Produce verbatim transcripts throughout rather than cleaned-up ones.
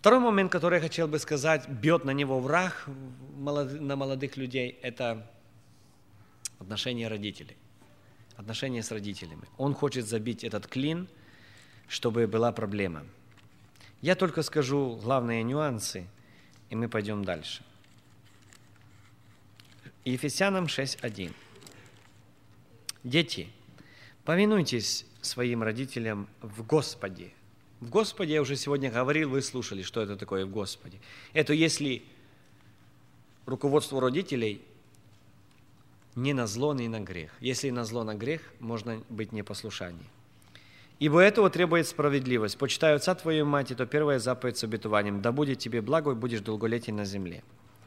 Второй момент, который я хотел бы сказать, бьет на него враг, на молодых людей, это отношения родителей. Отношения с родителями. Он хочет забить этот клин, чтобы была проблема. Я только скажу главные нюансы, и мы пойдем дальше. Ефесянам шесть один. Дети, повинуйтесь своим родителям в Господе. В Господе я уже сегодня говорил, вы слушали, что это такое в Господе. Это если руководство родителей не на зло, не на грех. Если на зло, на грех, можно быть непослушанием. Ибо этого требует справедливость. Почитай отца твою и мать, и то первая заповедь с обетованием. Да будет тебе благо, и будешь долголетен на земле.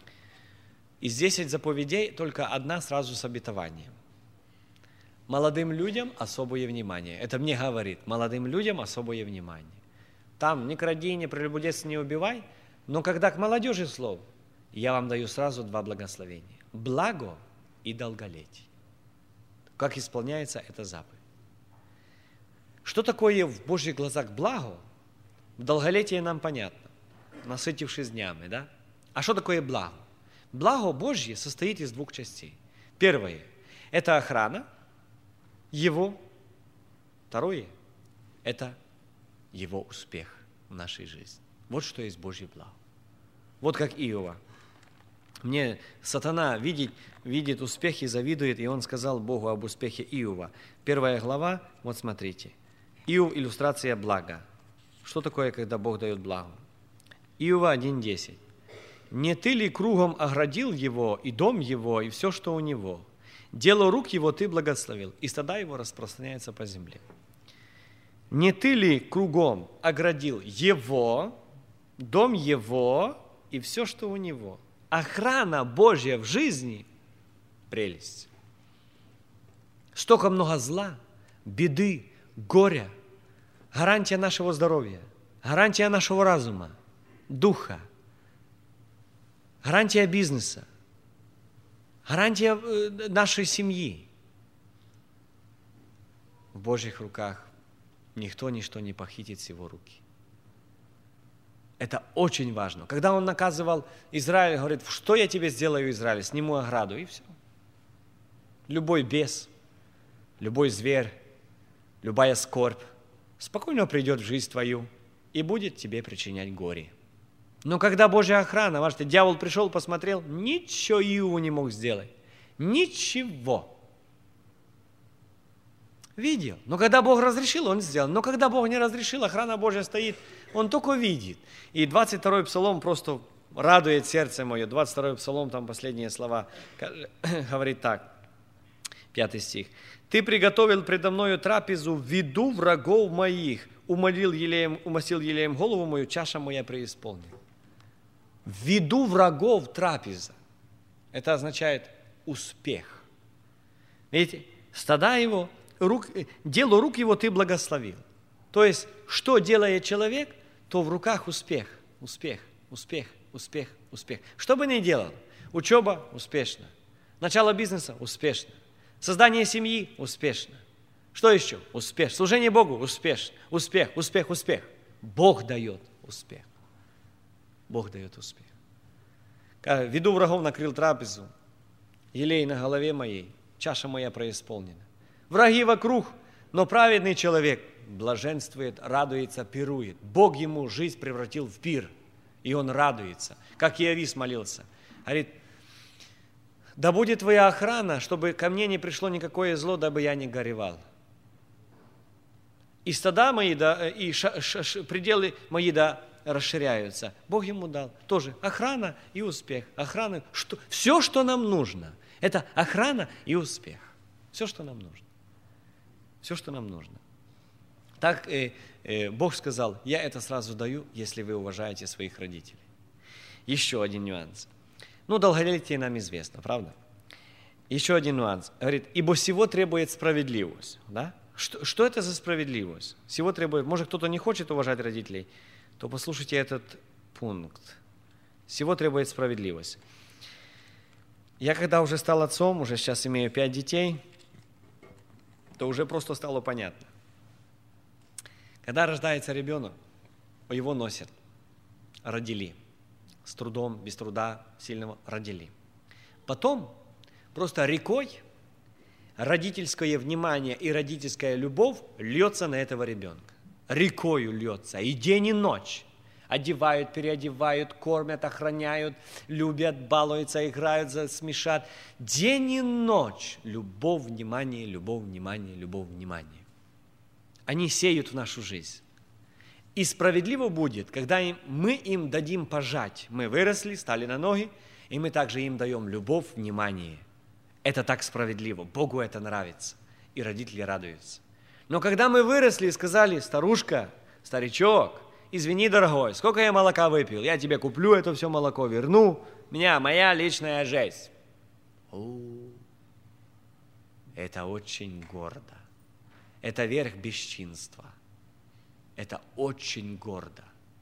Из десяти заповедей только одна сразу с обетованием. Молодым людям особое внимание. Это мне говорит. Молодым людям особое внимание. Там не кради, не прелюбодействуй, не убивай. Но когда к молодежи слов, я вам даю сразу два благословения. Благо и долголетие. Как исполняется эта заповедь. Что такое в Божьих глазах благо? В долголетии нам понятно. Насытившись днями, да? А что такое благо? Благо Божье состоит из двух частей. Первое – это охрана Его. Второе – это Его успех в нашей жизни. Вот что есть Божье благо. Вот как Иова. Мне сатана видит, видит успех и завидует, и он сказал Богу об успехе Иова. Первая глава, вот смотрите. Иов – иллюстрация блага. Что такое, когда Бог дает благо? Иова один десять. «Не ты ли кругом оградил его, и дом его, и все, что у него? Дело рук его ты благословил, и стада его распространяются по земле. Не ты ли кругом оградил его, дом его, и все, что у него?» Охрана Божья в жизни – прелесть. Столько много зла, беды, горя, гарантия нашего здоровья, гарантия нашего разума, духа, гарантия бизнеса, гарантия нашей семьи. В Божьих руках никто ничто не похитит с его руки. Это очень важно. Когда он наказывал Израиль, говорит, что я тебе сделаю, Израиль? Сниму ограду, и все. Любой бес, любой зверь, любая скорбь спокойно придет в жизнь твою и будет тебе причинять горе. Но когда Божья охрана, ваш дьявол пришел, посмотрел, ничего Иову не мог сделать. Ничего. Видел. Но когда Бог разрешил, он сделал. Но когда Бог не разрешил, охрана Божья стоит, он только видит. И двадцать второй псалом просто радует сердце мое. двадцать второй псалом, там последние слова, говорит так, пятый стих. «Ты приготовил предо мною трапезу в виду врагов моих, умолил елеем, умастил елеем голову мою, чаша моя преисполнена». В виду врагов трапеза. Это означает успех. Видите, стада его, рук, дело рук его ты благословил. То есть, что делает человек, то в руках успех, успех, успех, успех, успех. Что бы ни делал, учеба успешно, начало бизнеса успешно, создание семьи успешно. Что еще? Успех. Служение Богу успешно. Успех, успех, успех. Бог дает успех. Бог дает успех. Веду врагов накрыл трапезу, елей на голове моей, чаша моя преисполнена. Враги вокруг, но праведный человек блаженствует, радуется, пирует. Бог ему жизнь превратил в пир, и он радуется. Как Иовис молился. Говорит, да будет твоя охрана, чтобы ко мне не пришло никакое зло, дабы я не горевал. И стада мои, да, и ша, ша, ша, пределы мои, да, расширяются. Бог ему дал тоже охрана и успех. Охрана, что, все, что нам нужно, это охрана и успех. Все, что нам нужно. Все, что нам нужно. Так э, э, Бог сказал, я это сразу даю, если вы уважаете своих родителей. Еще один нюанс. Ну, долголетие нам известно, правда? Еще один нюанс. Говорит, ибо всего требует справедливость. Да? Что, что это за справедливость? Всего требует, может, кто-то не хочет уважать родителей, то послушайте этот пункт. Всего требует справедливость. Я когда уже стал отцом, уже сейчас имею пять детей, то уже просто стало понятно. Когда рождается ребенок, его носят. родили. С трудом, без труда сильного родили. Потом просто рекой родительское внимание и родительская любовь льется на этого ребенка. Рекою льется, и день, и ночь. Одевают, переодевают, кормят, охраняют, любят, балуются, играют, смешат. День и ночь. Любовь, внимание, любовь, внимание, любовь, внимание. Они сеют в нашу жизнь. И справедливо будет, когда им, мы им дадим пожать. Мы выросли, стали на ноги, и мы также им даем любовь, внимание. Это так справедливо. Богу это нравится. И родители радуются. Но когда мы выросли и сказали: старушка, старичок, извини, дорогой, сколько я молока выпил, я тебе куплю это все молоко, верну, у меня моя личная жизнь. О, это очень гордо. Это верх бесчинства. Это очень гордо.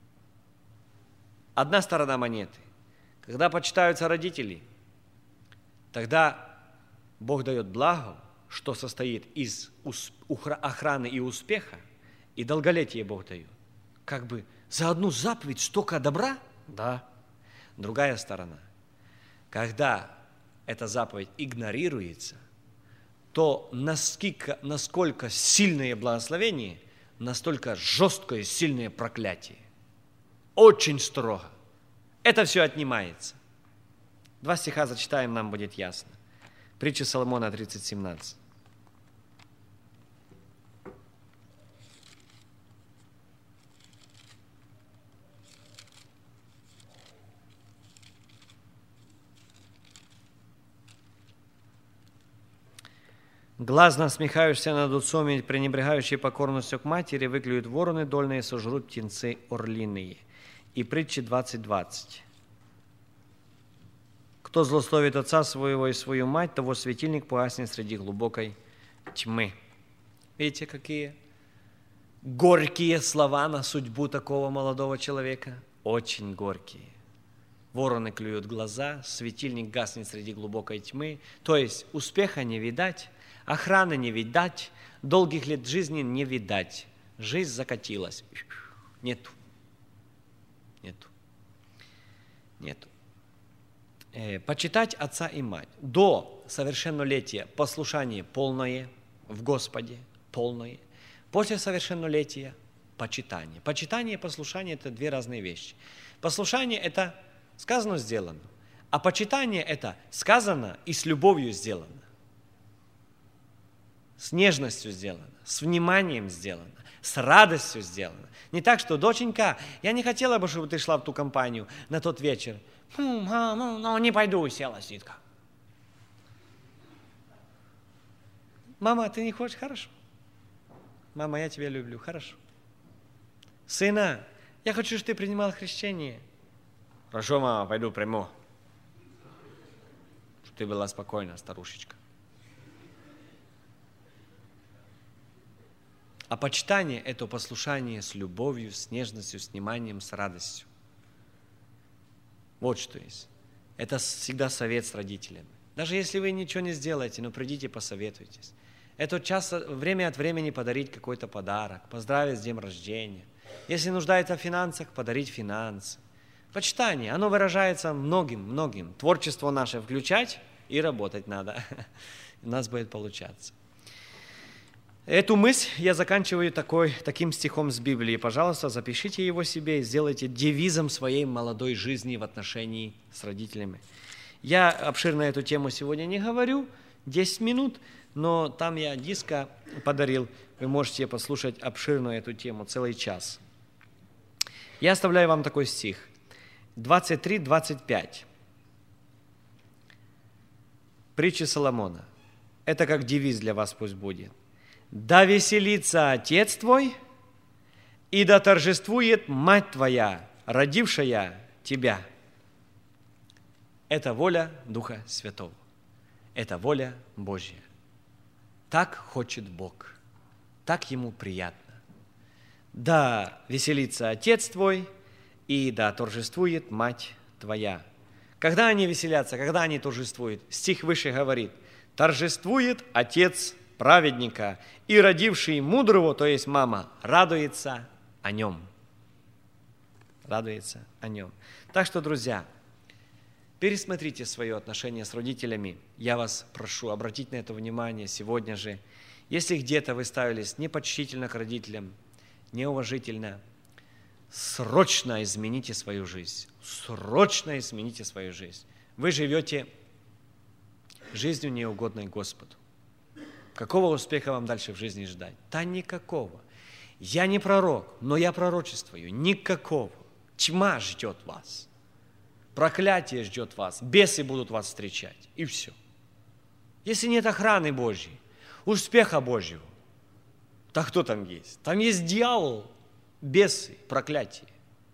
Одна сторона монеты. Когда почитаются родители, тогда Бог дает благо, что состоит из охраны и успеха, и долголетие Бог дает. Как бы за одну заповедь столько добра? Да. Другая сторона. Когда эта заповедь игнорируется, то насколько, насколько сильное благословение, настолько жесткое и сильное проклятие. Очень строго. Это все отнимается. Два стиха зачитаем, нам будет ясно. Притча Соломона тридцать семнадцать. Глаз насмехаешься над отцом и пренебрегающий покорностью к матери, выклюют вороны дольные, сожрут птенцы орлиные. И притчи двадцать двадцать. Кто злословит отца своего и свою мать, того светильник погаснет среди глубокой тьмы. Видите, какие горькие слова на судьбу такого молодого человека? Очень горькие. Вороны клюют глаза, светильник гаснет среди глубокой тьмы. То есть успеха не видать, охраны не видать, долгих лет жизни не видать. Жизнь закатилась. Нету. Нету. Нету. Э, почитать отца и мать. До совершеннолетия послушание полное в Господе, полное. После совершеннолетия почитание. Почитание и послушание – это две разные вещи. Послушание – это сказано, сделано. А почитание – это сказано и с любовью сделано. С нежностью сделано, с вниманием сделано, с радостью сделано. Не так, что, доченька, я не хотела бы, чтобы ты шла в ту компанию на тот вечер. Ну, ну, ну не пойду, села ситка. Мама, ты не хочешь? Хорошо. Мама, я тебя люблю. Хорошо. Сына, я хочу, чтобы ты принимал крещение. Хорошо, мама, пойду приму. Чтобы ты была спокойна, старушечка. А почитание – это послушание с любовью, с нежностью, с вниманием, с радостью. Вот что есть. Это всегда совет с родителями. Даже если вы ничего не сделаете, но придите, посоветуйтесь. Это час, время от времени подарить какой-то подарок, поздравить с днем рождения. Если нуждается в финансах, подарить финансы. Почитание, оно выражается многим-многим. Творчество наше включать и работать надо. У нас будет получаться. Эту мысль я заканчиваю такой, таким стихом с Библии. Пожалуйста, запишите его себе и сделайте девизом своей молодой жизни в отношении с родителями. Я обширно эту тему сегодня не говорю, десять минут, но там я диска подарил. Вы можете послушать обширно эту тему, целый час. Я оставляю вам такой стих. двадцать три двадцать пять. Притчи Соломона. Это как девиз для вас пусть будет. «Да веселится отец твой, и да торжествует мать твоя, родившая тебя». Это воля Духа Святого. Это воля Божья. Так хочет Бог. Так Ему приятно. Да веселится отец твой, и да торжествует мать твоя. Когда они веселятся, когда они торжествуют? Стих выше говорит: «Торжествует отец праведника, и родивший мудрого, то есть мама, радуется о нем». радуется о нем. Так что, друзья, пересмотрите свое отношение с родителями. Я вас прошу обратить на это внимание сегодня же. Если где-то вы ставились непочтительно к родителям, неуважительно, срочно измените свою жизнь. Срочно измените свою жизнь. Вы живете жизнью неугодной Господу. Какого успеха вам дальше в жизни ждать? Да никакого. Я не пророк, но я пророчествую. Никакого. Тьма ждет вас. Проклятие ждет вас. Бесы будут вас встречать. И все. Если нет охраны Божьей, успеха Божьего, то кто там есть? Там есть дьявол, бесы, проклятие.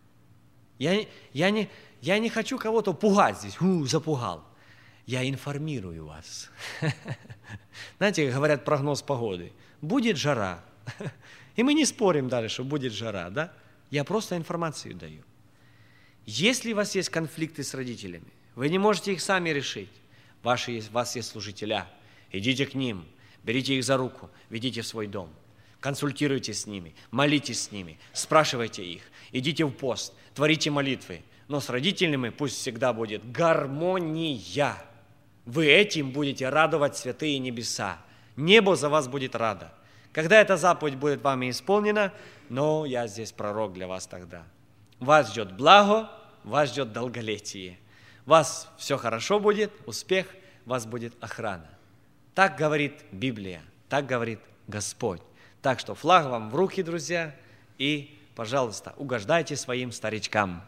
Я, я, не, я не хочу кого-то пугать здесь. У, запугал. Я информирую вас. Знаете, как говорят прогноз погоды. Будет жара. И мы не спорим даже, что будет жара, да? Я просто информацию даю. Если у вас есть конфликты с родителями, вы не можете их сами решить. Ваши, у вас есть служителя. Идите к ним, берите их за руку, ведите в свой дом. Консультируйтесь с ними, молитесь с ними, спрашивайте их. Идите в пост, творите молитвы. Но с родителями пусть всегда будет гармония. Вы этим будете радовать святые небеса. Небо за вас будет радо. Когда эта заповедь будет вами исполнена, но я здесь пророк для вас тогда. Вас ждет благо, вас ждет долголетие. Вас все хорошо будет, успех, вас будет охрана. Так говорит Библия, так говорит Господь. Так что флаг вам в руки, друзья, и, пожалуйста, угождайте своим старичкам.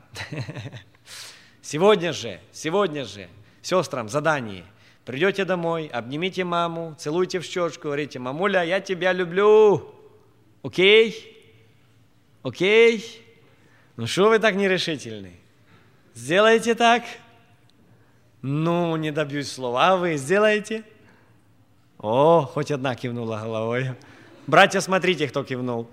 Сегодня же, сегодня же, сестрам, задание. Придете домой, обнимите маму, целуйте в щечку, говорите: мамуля, я тебя люблю. Окей? Окей? Ну что вы так нерешительны? Сделайте так? Ну, не добьюсь слова. А вы сделаете? О, хоть одна кивнула головой. Братья, смотрите, кто кивнул.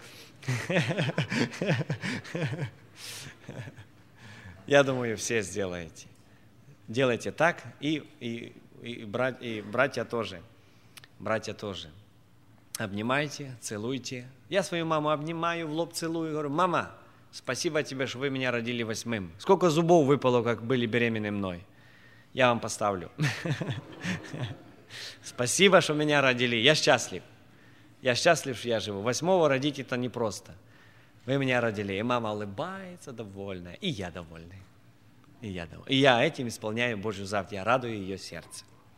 Я думаю, все сделаете. Делайте так, и, и, и, брат, и братья тоже. Братья тоже. Обнимайте, целуйте. Я свою маму обнимаю, в лоб целую, говорю: мама, спасибо тебе, что вы меня родили восьмым. Сколько зубов выпало, как были беременны мной. Я вам поставлю. Спасибо, что меня родили. Я счастлив. Я счастлив, что я живу. Восьмого родить это непросто. Вы меня родили. И мама улыбается, довольная. И я довольный. И я, довольный. И я этим исполняю Божью заповедь. Я радую ее сердце.